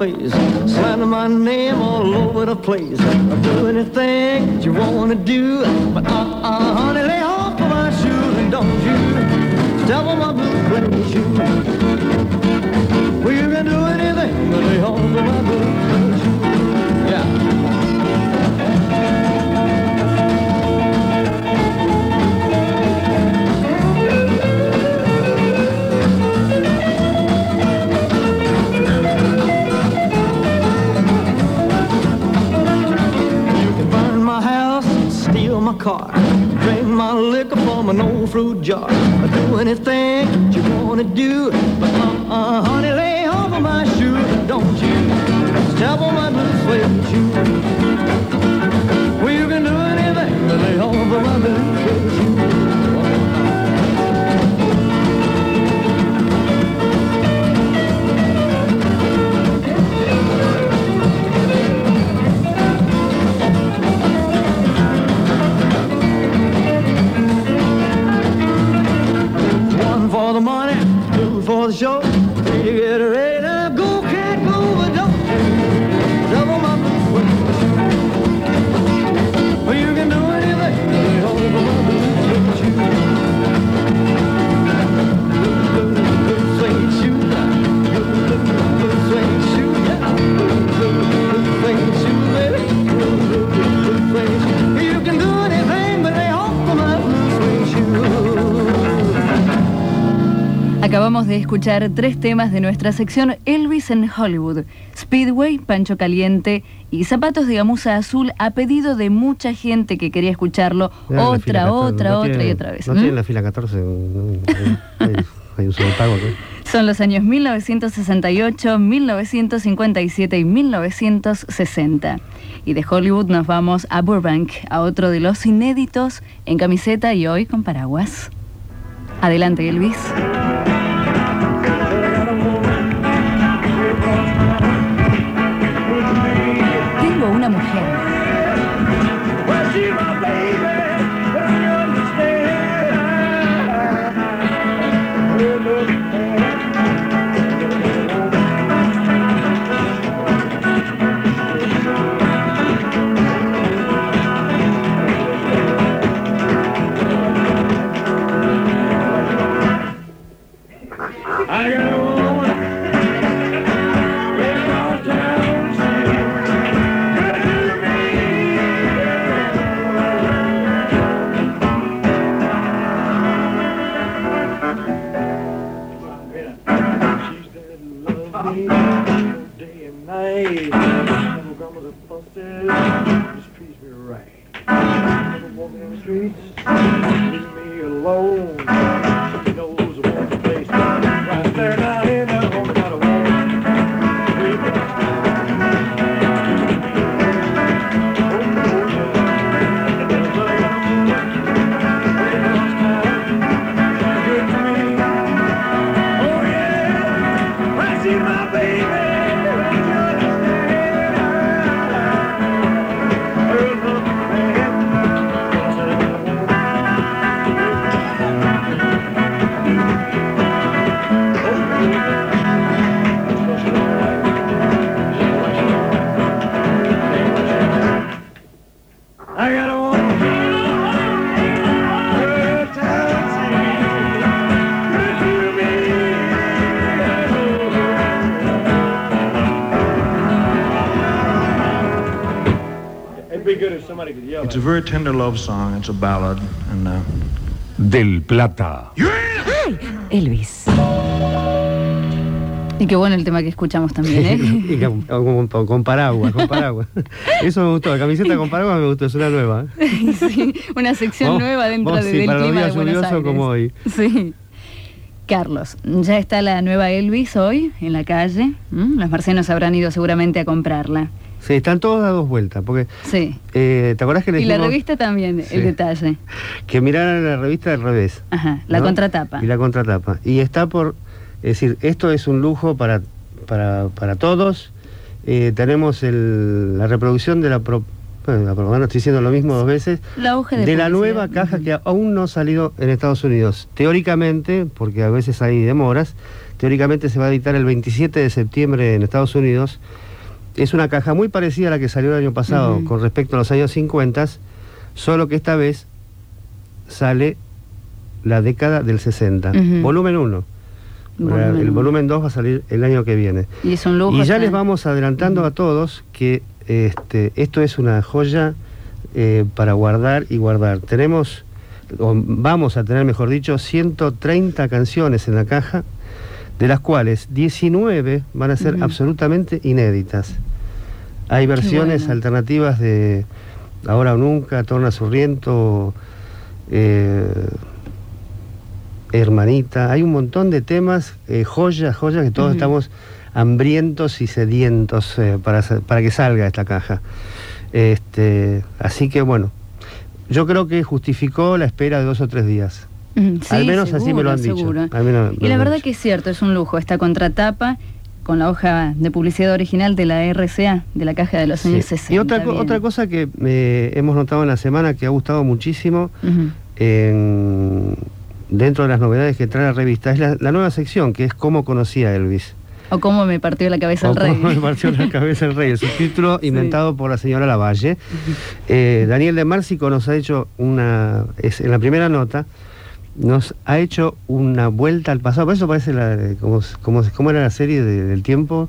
face, slander my name all over the place. I'll do anything that you wanna do, but honey, lay off of my shoes and don't you step on my blue suede shoes. Well, you can do anything but lay off of my blue suede shoes. Yeah. My car, drink my liquor from an old fruit jar. I do anything that you wanna do, but honey, lay off of my shoes and don't you step on my blue suede shoes. Well, you can do anything but lay off of my blue suede shoes. For the money, two for the show. You get ready to go, can't go, but don't you double my blue suede. Well, you can do anything, lay over my blue suede shoes. Blue suede shoes, blue suede shoes, yeah. Blue suede shoes, baby. Blue suede shoes. You can do anything, but lay off of my blue suede shoes. Acabamos de escuchar 3 temas de nuestra sección Elvis en Hollywood: Speedway, Pancho Caliente y Zapatos de Gamuza Azul, a pedido de mucha gente que quería escucharlo otra y otra vez. No tiene la fila 14, hay un sobrepago. Son los años 1968, 1957 y 1960. Y de Hollywood nos vamos a Burbank, a otro de los inéditos en camiseta y hoy con paraguas. Adelante, Elvis. Tengo una mujer. I got a woman living on town street, good to me. She's that lovely day and night. Never comes up upstairs, just treats me right. Never walking in the streets, leave me alone. She knows the one place. They're not in the home, not a woman. Good to me. Oh yeah, I see my baby. I got a woman, good time, good to me. It'd be good if somebody could yell. It's a very tender love song. It's a ballad, and Del Plata. ¡Ay! Elvis. Y qué bueno el tema que escuchamos también, ¿eh? Y con paraguas. Eso me gustó, la camiseta con paraguas me gustó, es una nueva. Sí, una sección nueva dentro del clima de Buenos Aires. Como hoy. Sí. Carlos, ya está la nueva Elvis hoy en la calle. Los marcianos habrán ido seguramente a comprarla. Sí, están todos a 2 vueltas, porque... Sí. ¿Te acordás que le dijimos? Y la revista también, sí, el detalle. Que miraran la revista al revés. Ajá, la contratapa. Y la contratapa. Y está por... Es decir, esto es un lujo para todos. Tenemos la reproducción de la propaganda, estoy diciendo lo mismo 2 veces, la hoja de la nueva caja que aún no ha salido en Estados Unidos. Teóricamente, porque a veces hay demoras, teóricamente se va a editar el 27 de septiembre en Estados Unidos. Es una caja muy parecida a la que salió el año pasado con respecto a los años 50, solo que esta vez sale la década del 60. Volumen 1. El volumen 2 va a salir el año que viene. Y es un lujo. Y ya les vamos adelantando a todos que esto es una joya para guardar y guardar. Vamos a tener, mejor dicho, 130 canciones en la caja, de las cuales 19 van a ser absolutamente inéditas. Hay versiones alternativas de Ahora o Nunca, Torna Surriento, Hermanita. Hay un montón de temas, joyas que todos estamos hambrientos y sedientos para que salga esta caja. Así que bueno, yo creo que justificó la espera de 2 o 3 días. Sí, al menos seguro, así me lo han seguro. dicho. Y la verdad que es cierto, es un lujo esta contratapa con la hoja de publicidad original de la RCA, de la caja de los años 60. Y otra cosa que hemos notado en la semana que ha gustado muchísimo dentro de las novedades que trae la revista es la nueva sección, que es Cómo conocí a Elvis. O Cómo me partió la cabeza el rey. Cómo me partió la cabeza el rey, el subtítulo inventado por la señora Lavalle. Daniel de Márcico nos ha hecho en la primera nota, nos ha hecho una vuelta al pasado. Por eso parece como era la serie del tiempo.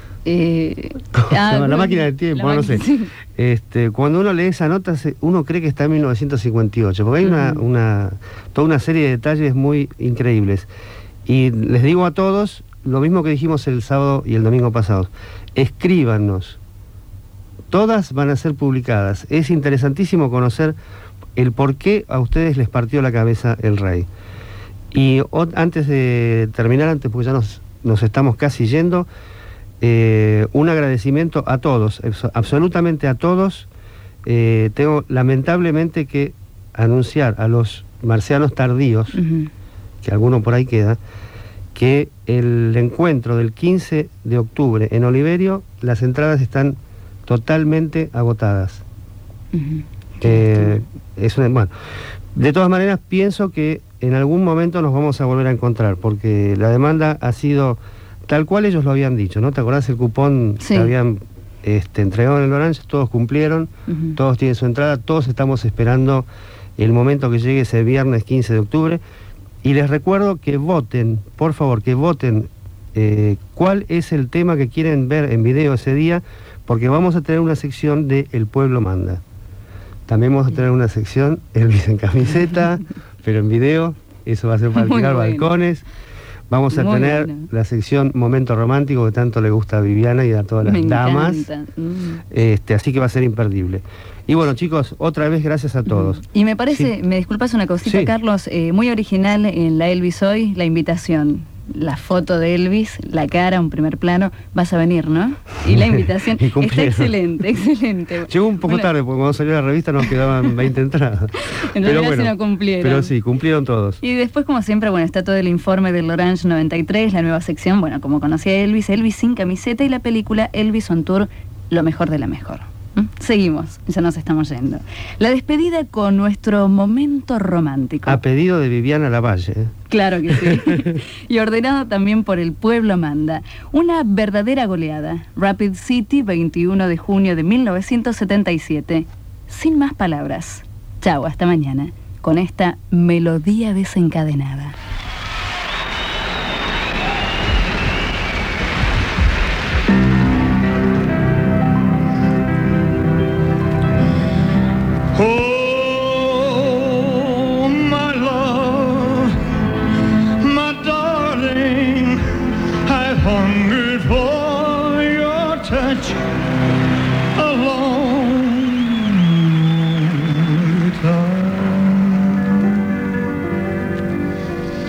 La máquina del tiempo, no sé. Sí. Cuando uno lee esa nota, uno cree que está en 1958, porque hay toda una serie de detalles muy increíbles. Y les digo a todos lo mismo que dijimos el sábado y el domingo pasados: escríbanos, todas van a ser publicadas. Es interesantísimo conocer el por qué a ustedes les partió la cabeza el rey. Y antes de terminar, porque ya nos estamos casi yendo, un agradecimiento a todos, absolutamente a todos. Tengo lamentablemente que anunciar a los marcianos tardíos, que alguno por ahí queda, que el encuentro del 15 de octubre en Oliverio, las entradas están totalmente agotadas. Bueno, de todas maneras pienso que en algún momento nos vamos a volver a encontrar, porque la demanda ha sido tal cual ellos lo habían dicho, ¿no? ¿Te acordás el cupón que habían entregado en el Orange? Todos cumplieron, todos tienen su entrada, todos estamos esperando el momento que llegue ese viernes 15 de octubre. Y les recuerdo que voten, por favor, que voten cuál es el tema que quieren ver en video ese día, porque vamos a tener una sección de El Pueblo Manda. También vamos a tener una sección Elvis en camiseta, pero en video. Eso va a ser para alquilar balcones. Vamos a tener la sección Momento Romántico, que tanto le gusta a Viviana y a todas las damas. Así que va a ser imperdible. Y bueno, chicos, otra vez gracias a todos. Y me parece, me disculpas una cosita, Carlos, muy original en la Elvis Hoy, la invitación. La foto de Elvis, la cara, un primer plano, vas a venir, ¿no? Y la invitación está excelente, excelente. Llegó un poco tarde, porque cuando salió la revista nos quedaban 20 entradas. En realidad se no cumplieron. Pero sí, cumplieron todos. Y después, como siempre, bueno, está todo el informe del Orange 93, la nueva sección, bueno, como conocía a Elvis sin camiseta, y la película Elvis on Tour, lo mejor de la mejor. Seguimos, ya nos estamos yendo. La despedida con nuestro momento romántico. A pedido de Viviana Lavalle. Claro que sí. Y ordenado también por El Pueblo Manda. Una verdadera goleada. Rapid City, 21 de junio de 1977. Sin más palabras. Chau, hasta mañana. Con esta melodía desencadenada. Oh, my love, my darling, I've hungered for your touch a long time.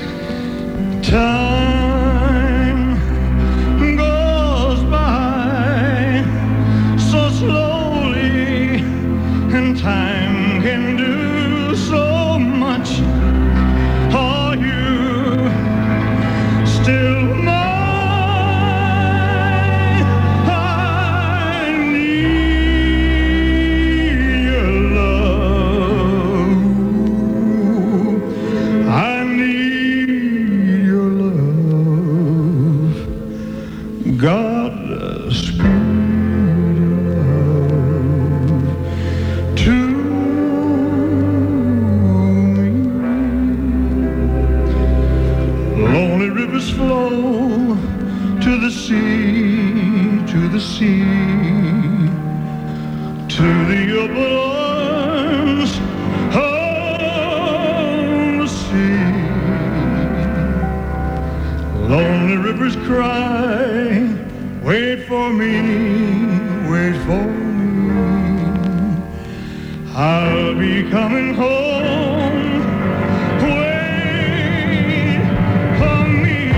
rivers cry, wait for me, wait for me. I'll be coming home, wait for me,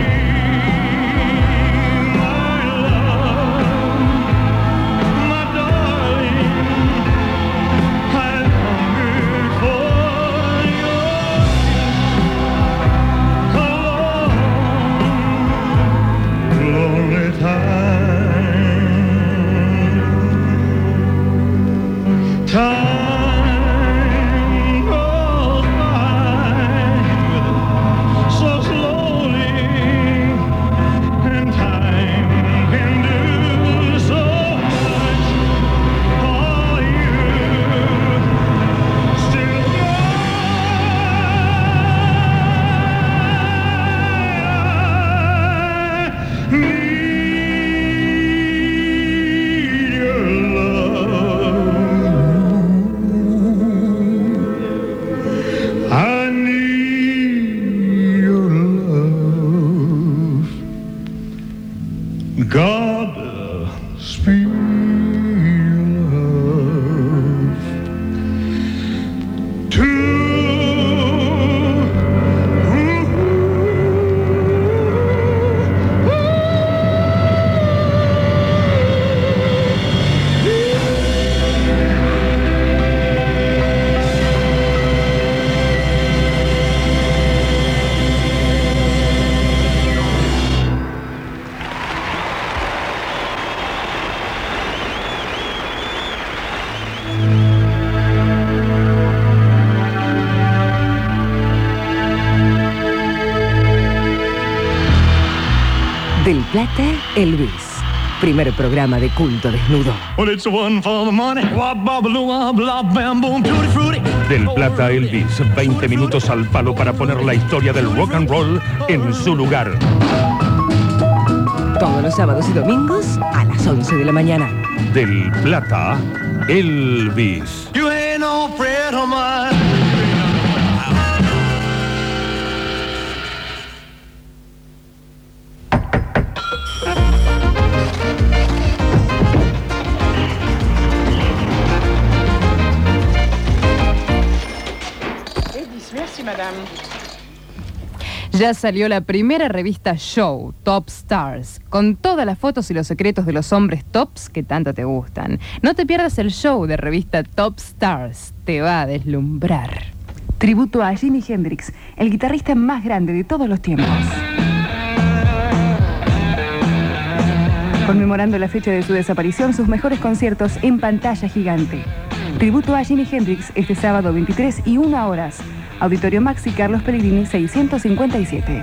my love, my darling. I've hungered for your lonely time goes by so slowly, and time can do so much for you. Still need your love. I need your love. God, speed your love to Del Plata, Elvis. Primer programa de culto desnudo. well, it's one for the money. Wop, babaloo, wop, lop, bam, boom, tutti frutti. Del Plata Elvis, 20 minutos al palo para poner la historia del rock and roll en su lugar. Todos los sábados y domingos a las 11 de la mañana. Del Plata Elvis. You ain't no friend of mine. Ya salió la primera revista Show, Top Stars, con todas las fotos y los secretos de los hombres tops que tanto te gustan. No te pierdas el show de revista Top Stars, te va a deslumbrar. Tributo a Jimi Hendrix, el guitarrista más grande de todos los tiempos. Conmemorando la fecha de su desaparición, sus mejores conciertos en pantalla gigante. Tributo a Jimi Hendrix este sábado 23 y 1 horas. Auditorio Maxi Carlos Pellegrini 657.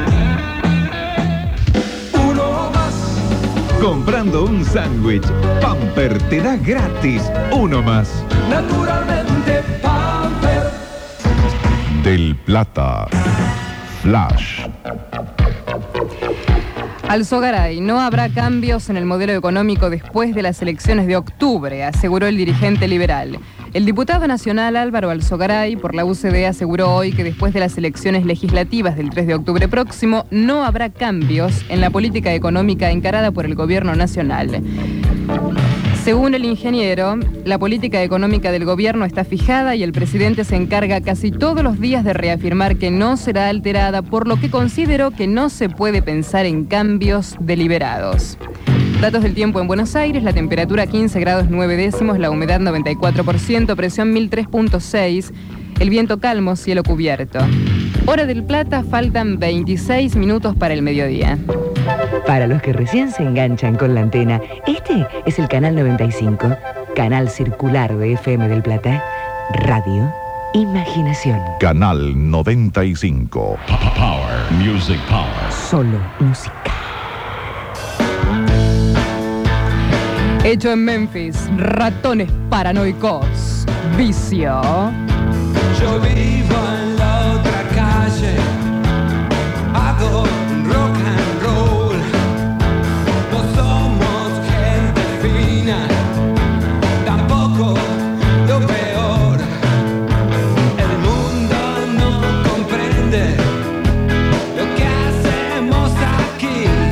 Uno más. Comprando un sándwich, Pamper te da gratis uno más. Naturalmente Pamper. Del Plata. Flash. Alzogaray, no habrá cambios en el modelo económico después de las elecciones de octubre, aseguró el dirigente liberal. El diputado nacional Álvaro Alzogaray por la UCD aseguró hoy que después de las elecciones legislativas del 3 de octubre próximo no habrá cambios en la política económica encarada por el gobierno nacional. Según el ingeniero, la política económica del gobierno está fijada y el presidente se encarga casi todos los días de reafirmar que no será alterada, por lo que consideró que no se puede pensar en cambios deliberados. Datos del tiempo en Buenos Aires: la temperatura 15 grados 9 décimos, la humedad 94%, presión 1003.6, el viento calmo, cielo cubierto. Hora del Plata, faltan 26 minutos para el mediodía. Para los que recién se enganchan con la antena, este es el canal 95, canal circular de FM del Plata, Radio Imaginación. Canal 95. Power, Music Power. Solo música. Hecho en Memphis, ratones paranoicos, vicio. Yo vivo en la otra calle, hago rock and roll. No somos gente fina, tampoco lo peor. El mundo no comprende lo que hacemos aquí.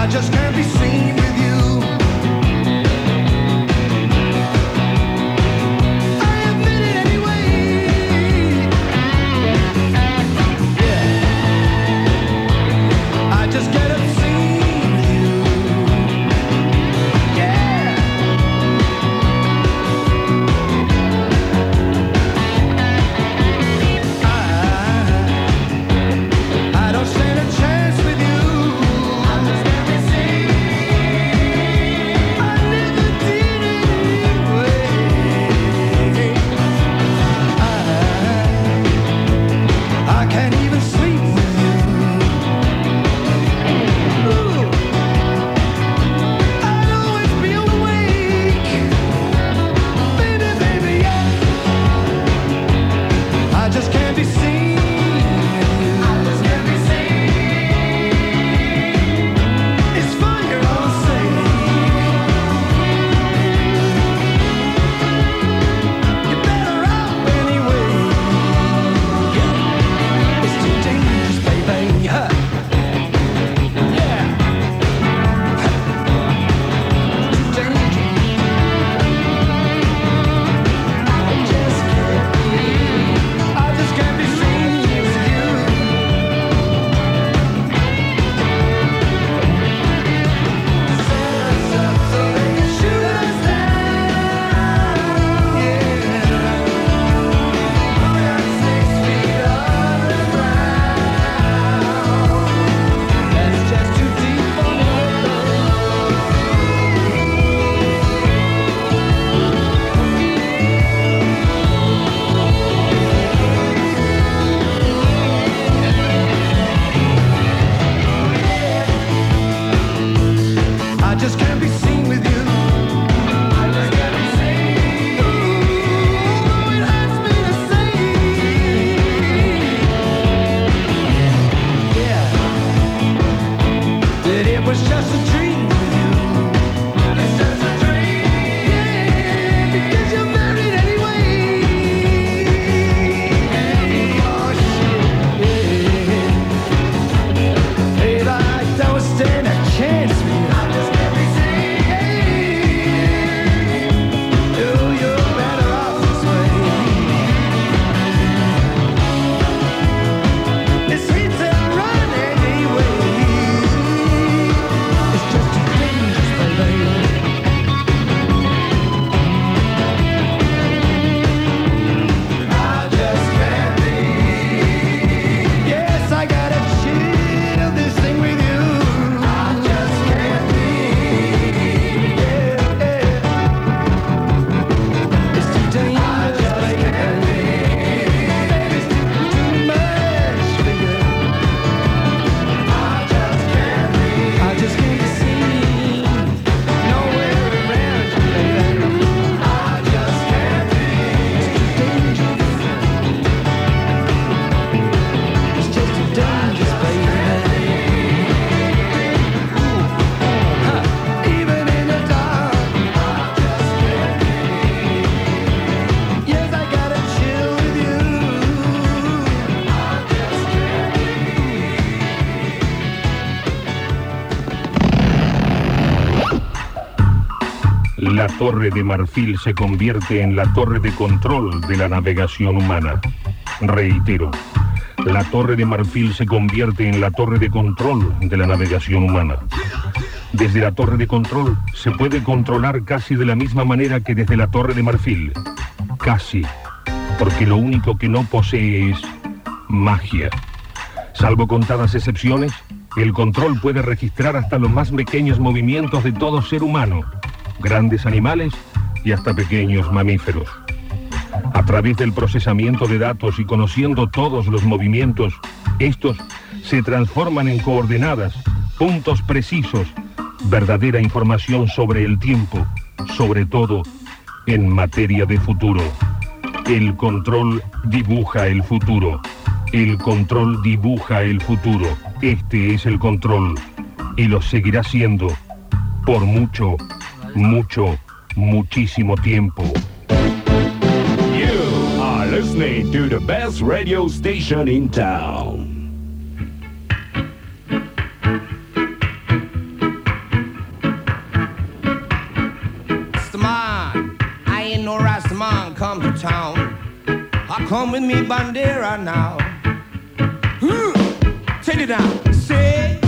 I just can't be seen with you. I admit it anyway. Yeah. I just get obscene with you. Yeah. I don't stand a chance with you. I just can't be seen. I never did anyway. I can't even sleep with you. Ooh. I'd always be awake. Baby, baby, yeah. I just can't be seen. I just can't be seen. It's for your own sake. You're better off anyway. Yeah. It's too dangerous, baby. Huh. Yeah. Too dangerous. I just can't be seen with you. So they can shoot us down, yeah. 6 feet underground. That's just too deep for me. I just can't be seen with you. I just can't be seen. Ooh, it hurts me to say. Yeah, that it was just a dream with you. It's just a dream. Yeah, because you're married anyway. Oh shit, yeah. Hey, I don't stand a chance with you. I just can't be seen. Oh, you're better off this way. It's hit and run anyway. It's just too dangerous, baby. I just can't be. Yes, I gotta chill this thing with you. I just can't be. Yeah, yeah. It's too dangerous, baby. Baby, it's too much for you. I just can't be seen. Nowhere around you, baby. I just can't be. It's too dangerous. It's just too dangerous, baby. Even in the dark, yes, I gotta chill with you. La Torre de Marfil se convierte en la torre de control de la navegación humana. Reitero, la Torre de Marfil se convierte en la torre de control de la navegación humana. Desde la Torre de Control se puede controlar casi de la misma manera que desde la Torre de Marfil. Casi, porque lo único que no posee es magia. Salvo contadas excepciones, el control puede registrar hasta los más pequeños movimientos de todo ser humano, grandes animales y hasta pequeños mamíferos. A través del procesamiento de datos y conociendo todos los movimientos, estos se transforman en coordenadas, puntos precisos, verdadera información sobre el tiempo, sobre todo en materia de futuro. El control dibuja el futuro. El control dibuja el futuro. Este es el control y lo seguirá siendo por mucho, muchísimo tiempo. You are listening to the best radio station in town. Come with me, Bandera, now. Take it down. Say.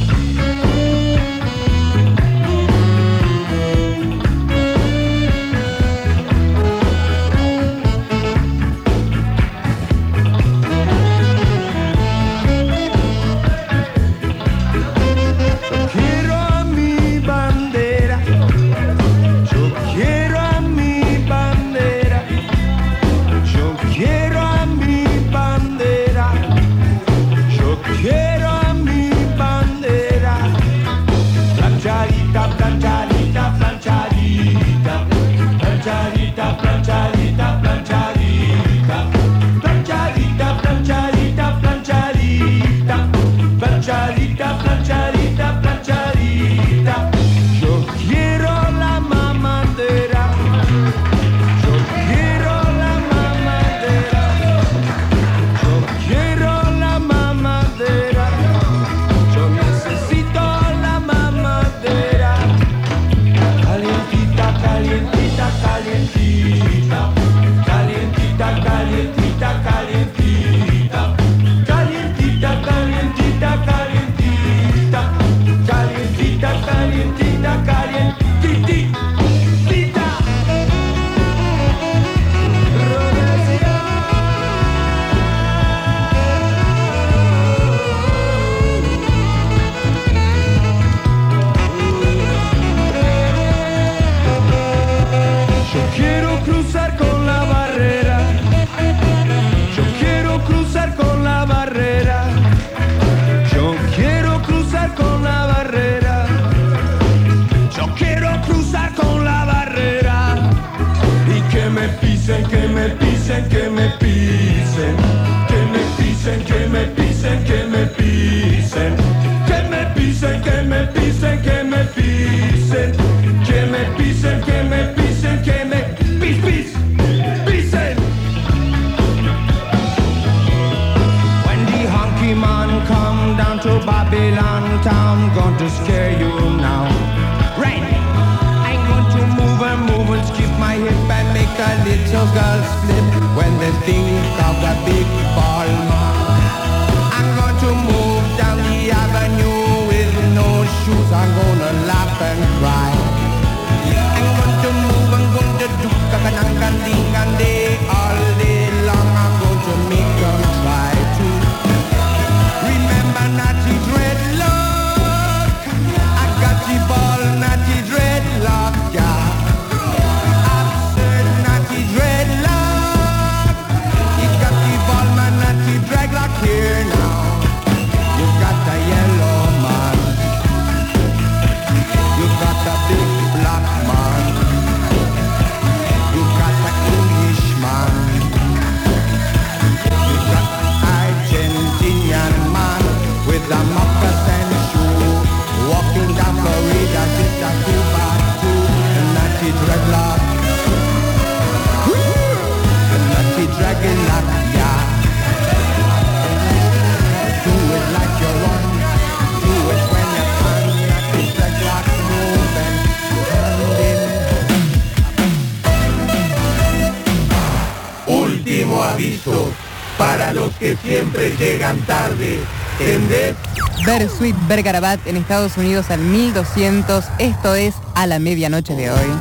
Para los que siempre llegan tarde, ¿entendés? Bersuit Bergarabat en Estados Unidos al 1200. Esto es A la Medianoche de hoy.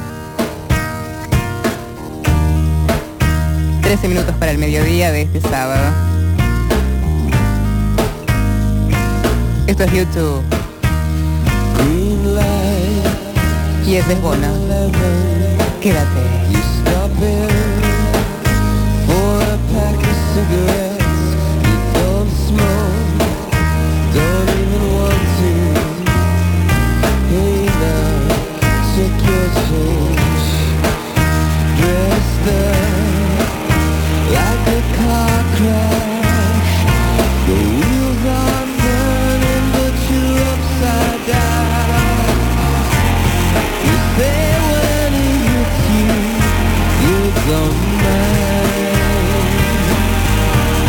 13 minutos para el mediodía de este sábado. Esto es YouTube. Y es Bono. Quédate. Cigarettes, you don't smoke, don't even want to. Hey now, check your change. Dressed up like a car crash. The wheels are turning, but you're upside down. You say when it hits you, you don't mind.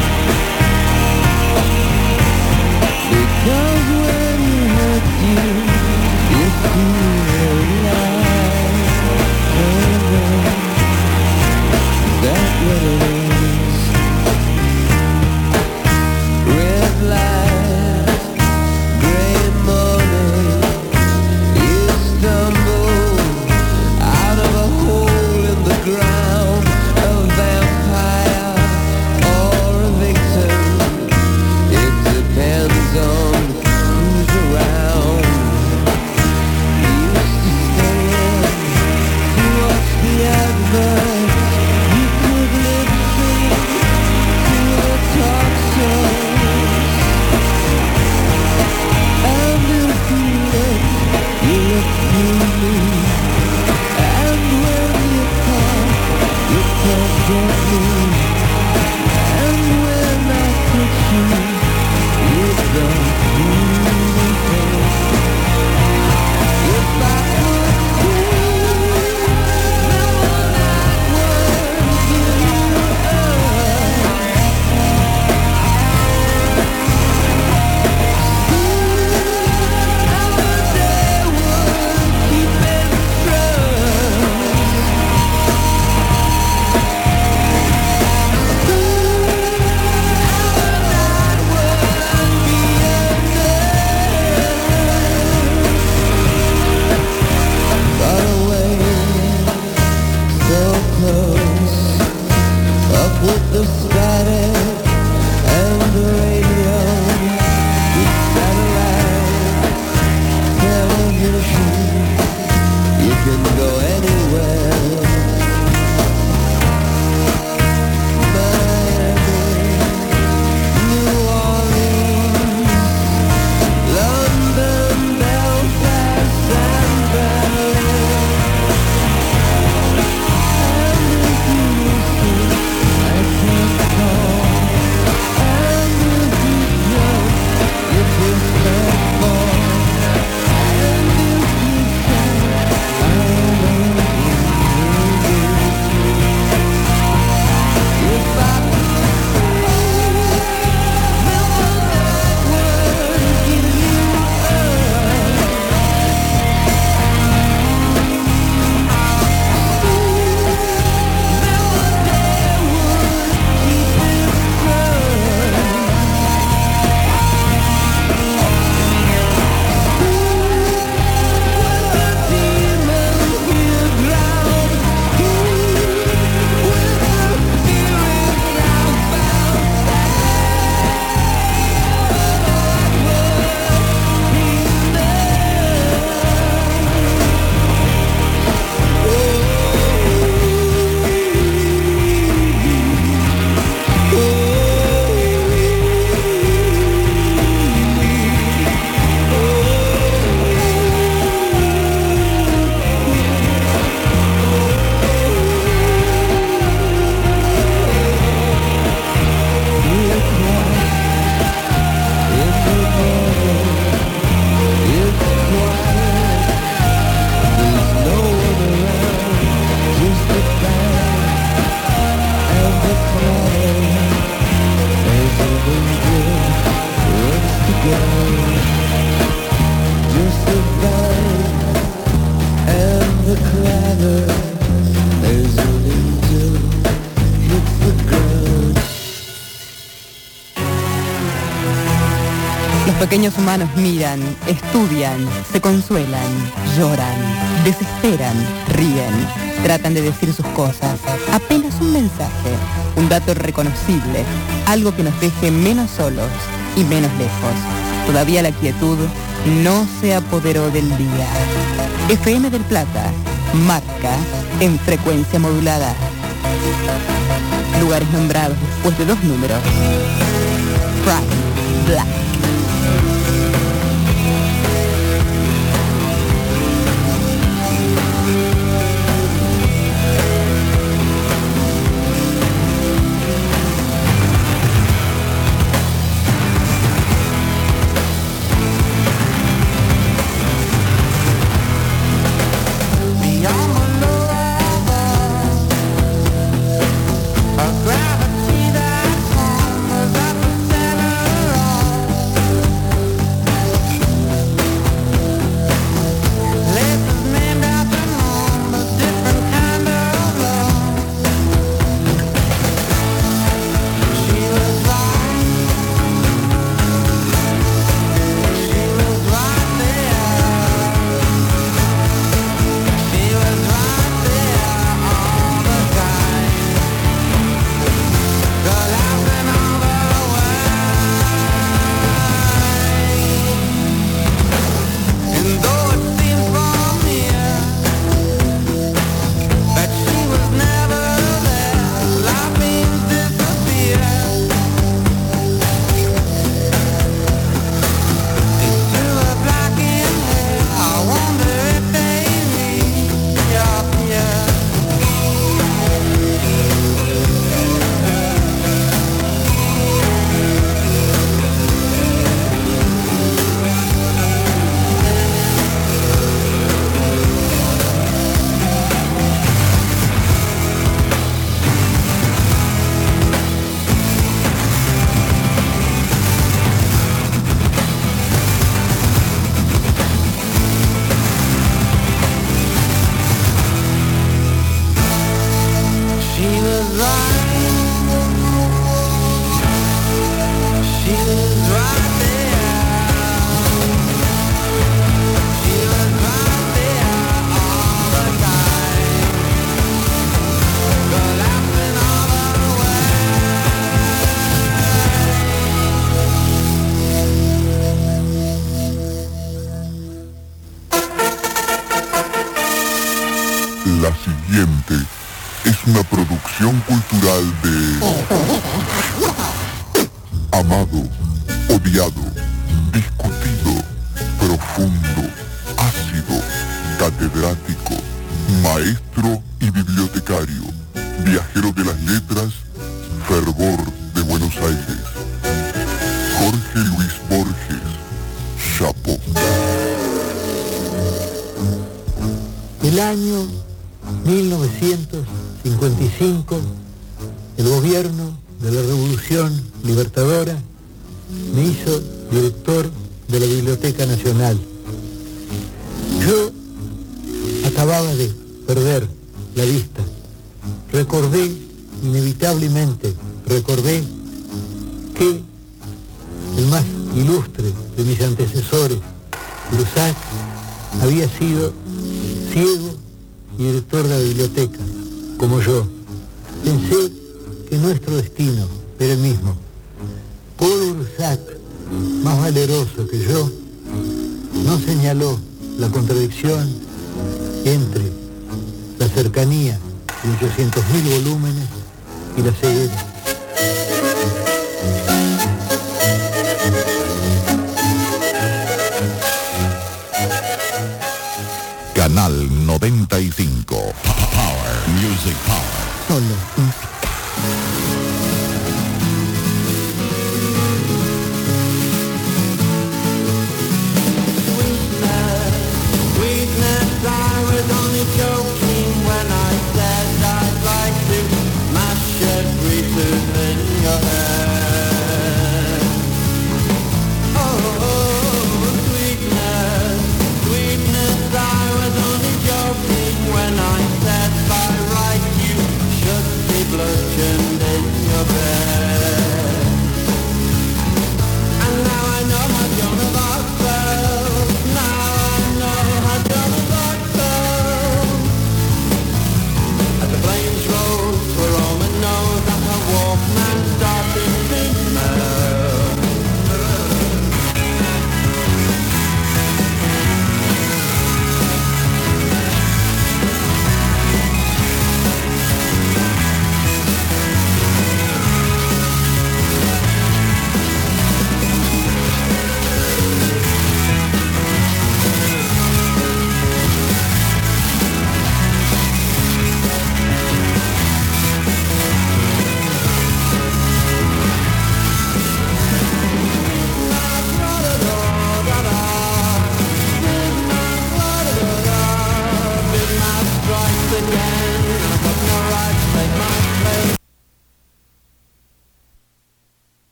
pequeños humanos miran, estudian, se consuelan, lloran, desesperan, ríen, tratan de decir sus cosas. Apenas un mensaje, un dato reconocible, algo que nos deje menos solos y menos lejos. Todavía la quietud no se apoderó del día. FM del Plata, marca en frecuencia modulada. Lugares nombrados después de 2 números. Prime Black. La siguiente es una producción cultural de amado, odiado, discutido, profundo, ácido, catedrático, maestro y bibliotecario, viajero de las letras, fervor de Buenos Aires. Jorge Luis Borges, Chapo. El año 1955, el gobierno de la Revolución Libertadora me hizo director de la Biblioteca Nacional. Yo acababa de perder la vista. Recordé, inevitablemente, que el más ilustre de mis antecesores, Brusac, había sido ciego y director de la biblioteca, como yo. Pensé que nuestro destino era el mismo. Paul Brusac, más valeroso que yo, no señaló la contradicción entre la cercanía de 800.000 volúmenes y la ceguera. Canal 95. Power. Music Power. Solo música.